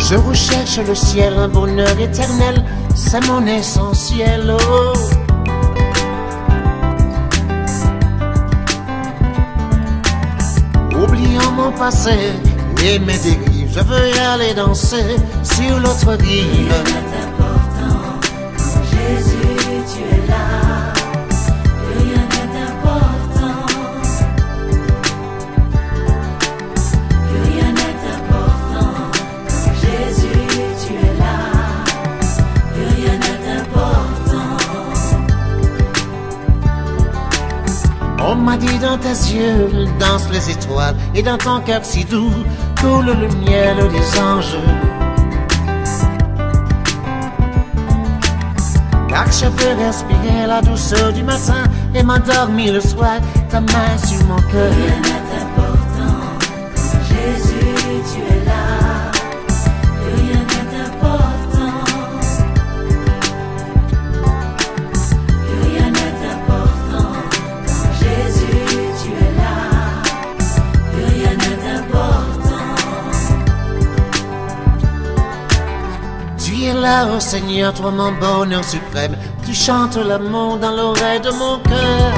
Je recherche le ciel, un bonheur éternel, c'est mon essentiel. Oh. Oubliant mon passé et mes dérives, je veux y aller danser sur l'autre rive. Rien n'est important quand Jésus, tu es là. Rien n'est important. Rien n'est important quand Jésus, tu es là. Rien n'est important. On m'a dit dans tes yeux dansent les étoiles et dans ton cœur si doux coule le miel des anges. Car je peux respirer la douceur du matin et m'endormir le soir, ta main sur mon cœur. Rien n'est important quand Jésus, tu es là. Rien n'est important. Rien n'est important quand Jésus, tu es là. Rien n'est important. Tu es là, oh Seigneur, toi mon bonheur suprême. Tu chantes l'amour dans l'oreille de mon cœur.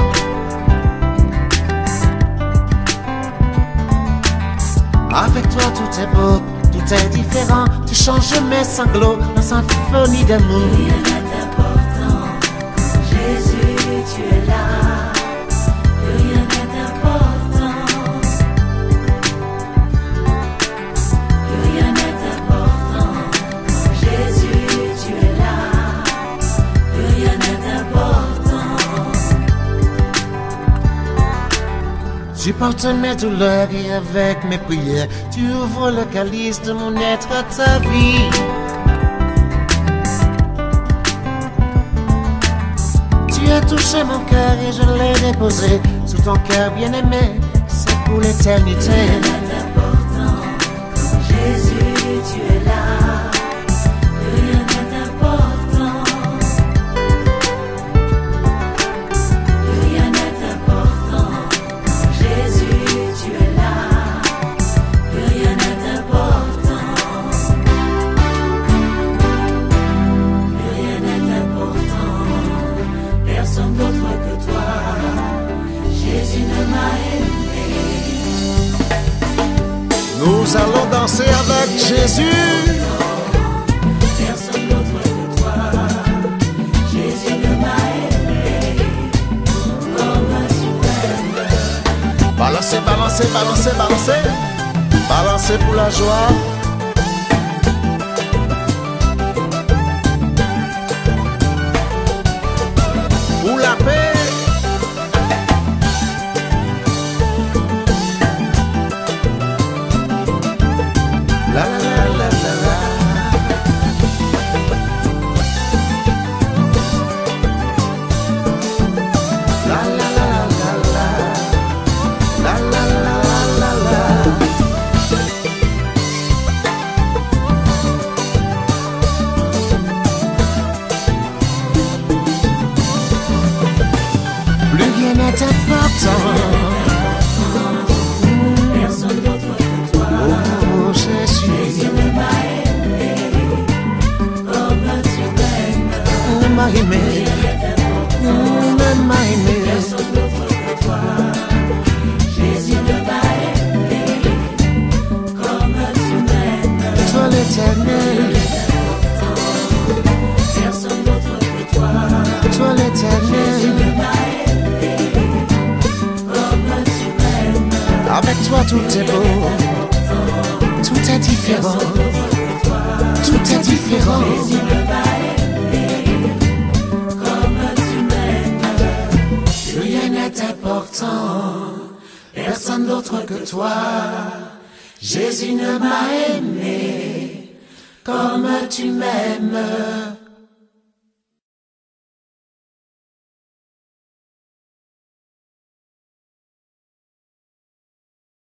Avec toi tout est beau, tout est différent. Tu changes mes sanglots en symphonie d'amour. Rien n'est important quand Jésus, tu es là. Rien n'est important. Rien n'est important quand Jésus, tu es là. Rien n'est important. Tu portes mes douleurs et avec mes prières, tu ouvres le calice de mon être à ta vie. Tu as touché mon cœur et je l'ai déposé sous ton cœur bien-aimé, c'est pour l'éternité. Rien n'est important quand Jésus, tu es là. Rien n'est important. Rien n'est important quand Jésus, tu es là. Rien n'est important. Rien n'est important. Personne d'autre que toi. Jésus ne m'a aimé. Nous allons danser avec Jésus. Personne d'autre que toi. Jésus ne m'a aimé comme tu m'aimes. Balancez, balancez, balancez, balancez. Balancez pour la joie. Pour la paix. La la la la la la. La la la la la. La la la la la. Plus rien n'est important. Personne d'autre que toi. Oh Jésus, Jésus ne m'a aimé comme tu m'aimes. ne m'a aimé, Rien n'est important. ne m'a aimé. Personne d'autre que toi. Jésus ne m'a aimé comme tu m'aimes. Toi l'éternel, Personne d'autre que toi. toi Jésus l'éternel. ne m'a aimé comme tu m'aimes. Avec toi tout est beau, tout est différent, tout est différent. Jésus ne m'a aimé comme tu m'aimes. Rien n'est important, personne d'autre que toi. Jésus ne m'a aimé comme tu m'aimes.